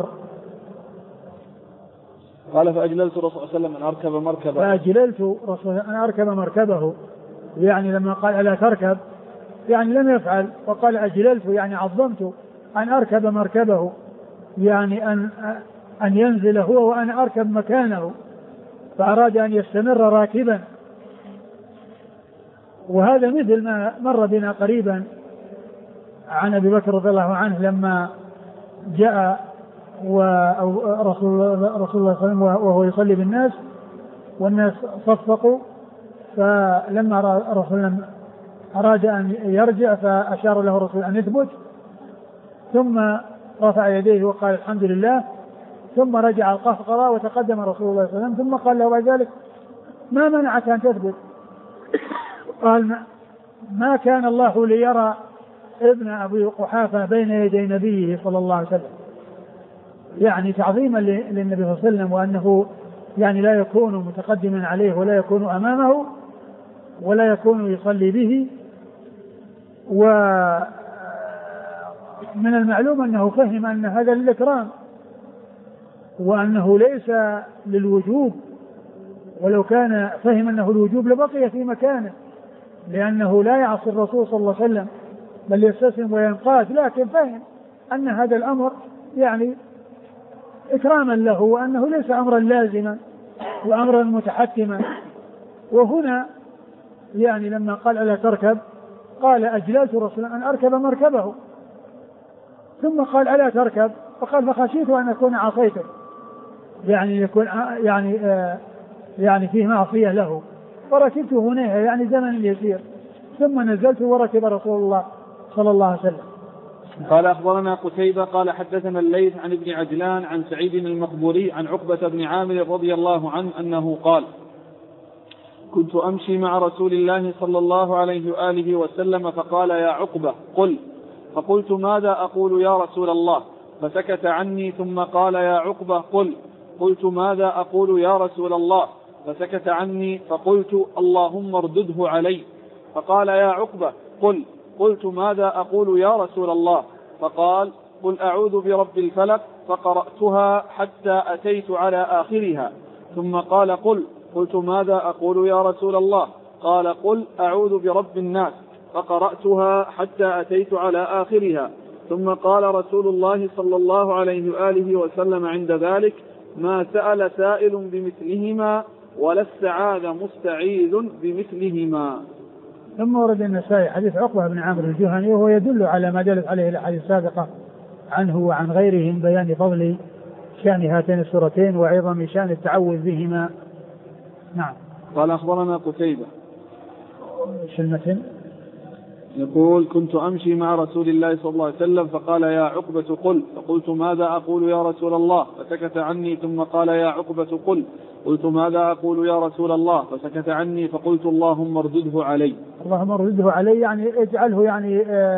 قال فأجللت رسول الله صلى الله عليه وسلم أن أركب مركبه، فأجللت رسول أن أركب مركبه، يعني لما قال ألا تركب يعني لم يفعل، وقال أجللت يعني عظمت أن أركب مركبه، يعني أن ينزل هو وأنا أركب مكانه، فأراد أن يستمر راكبا. وهذا مثل ما مر بنا قريبا عن أبي بكر رضي الله عنه لما جاء رسول الله صلى الله عليه وسلم وهو يصلي بالناس والناس صفقوا، فلما رسول أراد أن يرجع فأشار له الرسول أن يثبت، ثم رفع يديه وقال الحمد لله، ثم رجع القهقرة وتقدم رسول الله صلى الله عليه وسلم ثم قال له بعد ذلك ما منعك أن تثبت؟ قال ما كان الله ليرى ابن أبي قحافة بين يدي نبيه صلى الله عليه وسلم، يعني تعظيما للنبي صلى الله عليه وسلم، وأنه يعني لا يكون متقدما عليه ولا يكون أمامه ولا يكون يصلي به. ومن المعلوم أنه فهم أن هذا للإكرام وأنه ليس للوجوب، ولو كان فهم أنه الوجوب لبقي في مكانه، لأنه لا يعصي الرسول صلى الله عليه وسلم بل يستسلم وينقاد، لكن فهم أن هذا الأمر يعني إكراما له وأنه ليس أمرا لازما وأمرا متحتما. وهنا يعني لما قال ألا تركب قال أجللت رسولا أن أركب مركبه، ثم قال ألا تركب فقال فخشيت أن أكون عصيته، يعني يكون يعني فيه معصية له، فركبت هنا يعني زمن يسير، ثم نزلت وركب رسول الله صلى الله عليه وسلم. قال أخبرنا قتيبة قال حدثنا الليث عن ابن عجلان عن سعيد المقبوري عن عقبة بن عامر رضي الله عنه أنه قال كنت أمشي مع رسول الله صلى الله عليه وآله وسلم فقال يا عقبة قل، فقلت ماذا أقول يا رسول الله؟ فسكت عني ثم قال يا عقبة قل، قلت ماذا أقول يا رسول الله؟ فسكت عني فقلت اللهم اردده علي، فقال يا عقبة قل، قلت ماذا أقول يا رسول الله؟ فقال قل أعوذ برب الفلق، فقرأتها حتى أتيت على آخرها، ثم قال قل، قلت ماذا أقول يا رسول الله؟ قال قل أعوذ برب الناس، فقرأتها حتى أتيت على آخرها، ثم قال رسول الله صلى الله عليه وآله وسلم عند ذلك ما سأل سائل بمثلهما ولا استعاذ مستعيذ بمثلهما. ثم ورد النسائي حديث عقبة بن عامر الجهني وهو يدل على ما دلت عليه الأحاديث السابقة عنه وعن غيره من بيان فضل شأن هاتين السورتين وعظم شأن التعوذ بهما. نعم. قال أخبرنا قتيبة المتن يقول كنت أمشي مع رسول الله صلى الله عليه وسلم فقال يا عقبة قل، فقلت ماذا أقول يا رسول الله؟ فسكت عني ثم قال يا عقبة قل، قلت ماذا أقول يا رسول الله؟ فسكت عني فقلت اللهم اردده علي. اللهم اردده علي يعني اجعله يعني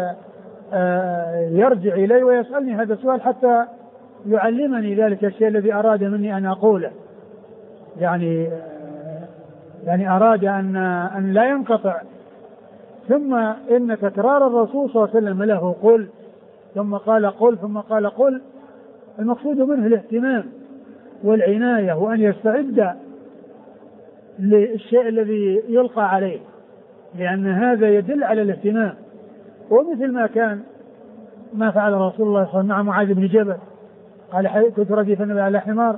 يرجع إلي ويسألني هذا السؤال حتى يعلمني ذلك الشيء الذي أراد مني أن أقوله، يعني أراد أن لا ينقطع. ثم إن تكرار الرسول صلى الله عليه وسلم له قل ثم قال قل ثم قال قل المقصود منه الاهتمام والعناية وأن يستعد للشيء الذي يلقى عليه، لأن هذا يدل على الاهتمام. ومثل ما فعل رسول الله صلى الله عليه وسلم مع معاذ بن جبل، قال كنت رديفا على حمار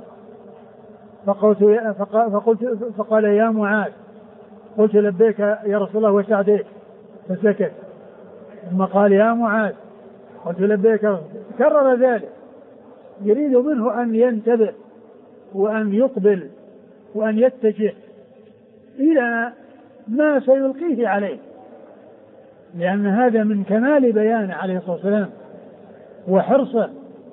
فقال يا معاذ، قلت لبيك يا رسول الله وسعديك، فسكت. ثم قال يا معاذ، قلت لبيك، كرر ذلك يريد منه أن ينتبه وأن يقبل وأن يتجه إلى ما سيلقيه عليه، لأن هذا من كمال بيان عليه الصلاة والسلام وحرصه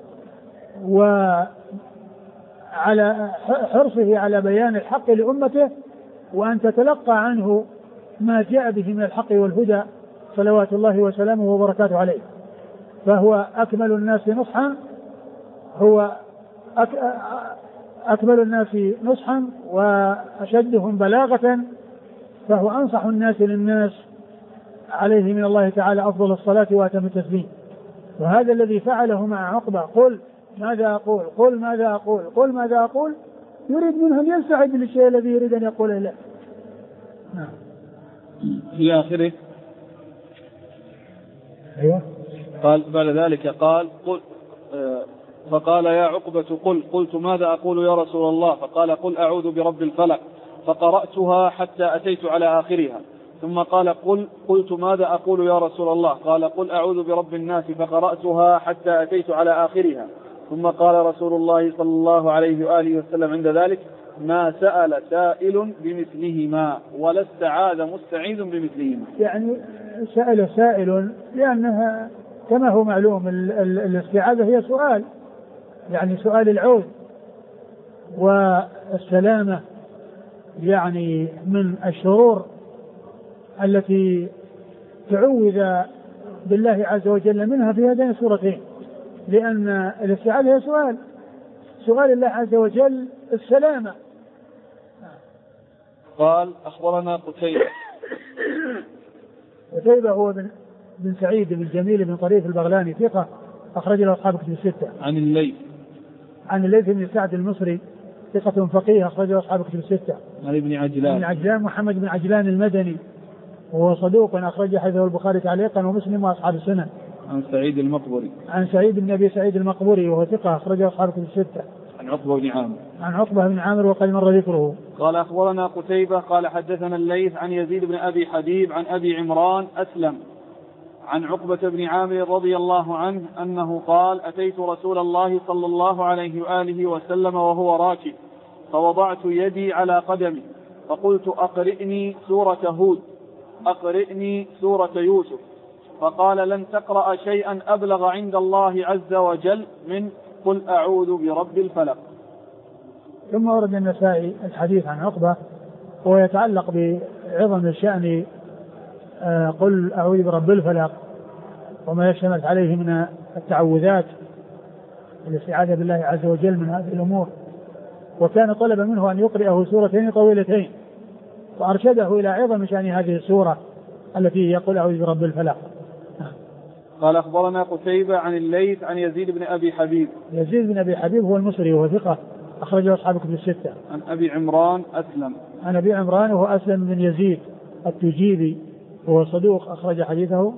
وعلى حرصه على بيان الحق لأمته، وأن تتلقى عنه ما جاء به من الحق والهدى صلوات الله وسلامه وبركاته عليه. فهو أكمل الناس نصحا، هو أكمل الناس نصحا وأشدهم بلاغة، فهو أنصح الناس للناس، عليه من الله تعالى أفضل الصلاة وأتم التسليم. وهذا الذي فعله مع عقبة، قل ماذا أقول قل ماذا أقول قل ماذا أقول، يريد منه أن يستعد للشيء الذي يريد أن يقوله له. في آخره أيوة. قال بعد ذلك قال قل فقال يا عقبة قل، قلت ماذا أقول يا رسول الله؟ فقال قل أعوذ برب الفلق، فقرأتها حتى أتيت على آخرها. ثم قال قل، قلت ماذا أقول يا رسول الله؟ قال قل أعوذ برب الناس، فقرأتها حتى أتيت على آخرها. ثم قال رسول الله صلى الله عليه وآله وسلم عند ذلك ما سأل سائل بمثلهما ولا استعاذ مستعيذ بمثلهما. يعني سأل سائل لأنها كما هو معلوم الاستعاذة هي سؤال، يعني سؤال العوذ والسلامة يعني من الشرور التي تعوذ بالله عز وجل منها في هذين السورتين، لأن الاستعاذة هي سؤال الله عز وجل السلامة. قال أخبرنا قتيبة. قتيبة هو بن سعيد بن جميل بن طريف البغلاني ثقة أخرج له أصحاب كتب الستة. عن الليث بن سعد المصري ثقة فقيه أخرج له أصحاب كتب الستة. عن ابن عجلان محمد بن عجلان المدني وهو صدوق أخرج حديثه البخاري تعليقا ومسلم وأصحاب السنن. عن سعيد بن أبي سعيد المقبوري وهو ثقة أخرج له أصحاب كتب الستة. عن عقبة بن عامر وقد مر ذكره. قال أخبرنا قتيبة قال حدثنا الليث عن يزيد بن أبي حبيب عن أبي عمران أسلم عن عقبة بن عامر رضي الله عنه أنه قال أتيت رسول الله صلى الله عليه وآله وسلم وهو راكب، فوضعت يدي على قدمي فقلت أقرئني سورة هود، أقرئني سورة يوسف، فقال لن تقرأ شيئا أبلغ عند الله عز وجل من قل أعوذ برب الفلق. ثم ورد النسائي الحديث عن عقبة ويتعلق بعظم الشأن قل أعوذ برب الفلق وما يشتمل عليه من التعوذات الاستعاذة بالله عز وجل من هذه الأمور. وكان طلب منه أن يقرأه سورتين طويلتين، وأرشده إلى عظم شأن هذه السورة التي يقول أعوذ برب الفلق. قال أخبرنا قتيبة عن الليث عن يزيد بن أبي حبيب. يزيد بن أبي حبيب هو المصري وهو ثقة أخرجه أصحاب كتب الستة. عن أبي عمران أسلم. عن أبي عمران وهو أسلم بن يزيد التجيبي وهو صدوق أخرج حديثه.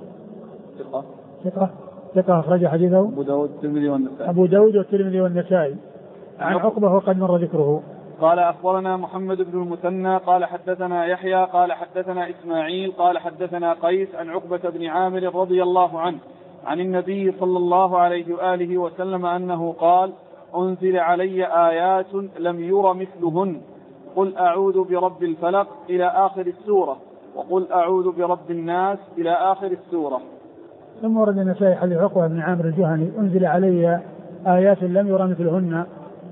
ثقة أخرج حديثه أبو داود والترمذي والنسائي. عن عقبة وقد مر ذكره. قال أخبرنا محمد بن المثنى قال حدثنا يحيى قال حدثنا إسماعيل قال حدثنا قيس عن عقبة بن عامر رضي الله عنه عن النبي صلى الله عليه وآله وسلم أنه قال أنزل علي آيات لم ير مثلهن، قل أعوذ برب الفلق إلى آخر السورة، وقل أعوذ برب الناس إلى آخر السورة. ثم ورد النسائي حديث عقبة بن عامر الجهني أنزل علي آيات لم ير مثلهن،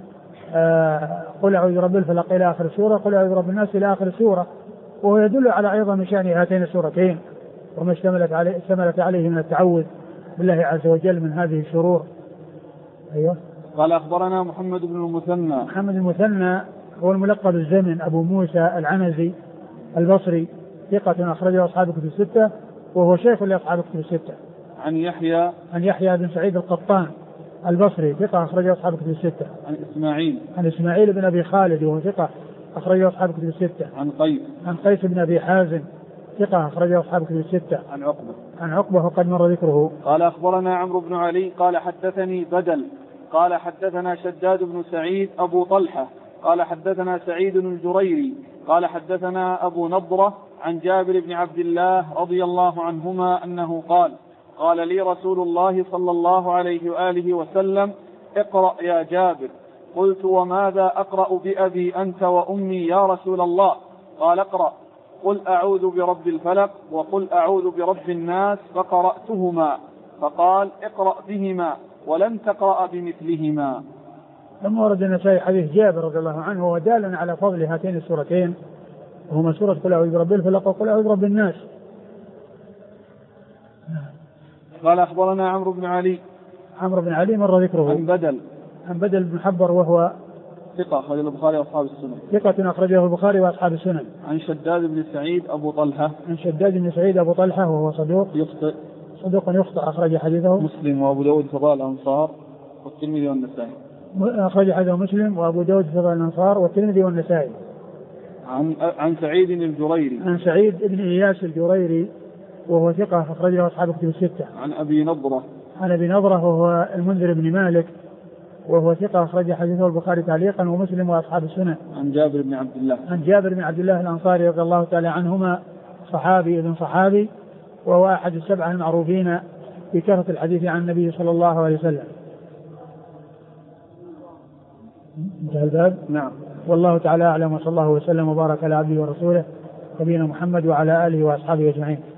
قل أعوذ برب الفلق إلى آخر السورة، قل أعوذ برب الناس إلى آخر السورة، وهو يدل على عظم شأن هاتين السورتين وما اشتملت عليه من التعوذ بالله عز وجل من هذه الشرور. أيوه. قال أخبرنا محمد المثنى هو الملقب الزمن أبو موسى العنزي البصري ثقة أخرجه أصحاب كتب الستة وهو شيخ لأصحاب كتب الستة. عن يحيى بن سعيد القطان البصري ثقة أخرجه أصحاب كتب الستة. عن إسماعيل بن أبي خالد وهو ثقة أخرجه أصحاب كتب الستة. عن قيس بن أبي حازم ثقة أخرجه أصحاب كتب الستة. عن عقبة وقد مر ذكره. قال أخبرنا عمرو بن علي قال حدثني بدل قال حدثنا شداد بن سعيد أبو طلحة قال حدثنا سعيد الجريري قال حدثنا أبو نضرة عن جابر بن عبد الله رضي الله عنهما أنه قال لي رسول الله صلى الله عليه وآله وسلم اقرأ يا جابر. قلت وماذا أقرأ بأبي أنت وأمي يا رسول الله؟ قال اقرأ قل أعوذ برب الفلق وقل أعوذ برب الناس، فقرأتهما. فقال اقرأ بهما ولن تقرأ بمثلهما. ثم ورد النسائي حديث جابر رضي الله عنه وهو دال على فضل هاتين السورتين، وهما سورة قل أعوذ برب الفلق وقل أعوذ برب الناس. قال أخبرنا عمرو بن علي مر ذكره. عن بدل بن حبر وهو ثقة أخرجه البخاري وأصحاب السنن. ثقة أخرجه البخاري وأصحاب السنن. عن شداد بن سعيد أبو طلحة وهو صدوق يخطئ أخرج حديثه مسلم وأبو داود في فضائل الأنصار والترمذي والنسائي. أخرج حديثه مسلم وأبو داود في فضائل الأنصار والترمذي والنسائي. عن سعيد الجريري. عن سعيد بن إياس الجريري وهو ثقة أخرجه أصحاب الكتب الستة. عن أبي نضرة وهو المنذر بن مالك وهو ثقة أخرج حديثه البخاري تعليقا ومسلم وأصحاب السنن. عن جابر بن عبد الله الأنصاري رضي الله تعالى عنهما، صحابي ابن صحابي، وهو أحد السبعة المعروفين بكثرة الحديث عن النبي صلى الله عليه وسلم. انتهى الباب. نعم. والله تعالى أعلم، وصلى الله وسلم وبارك على عبده ورسوله نبينا محمد وعلى آله وأصحابه أجمعين.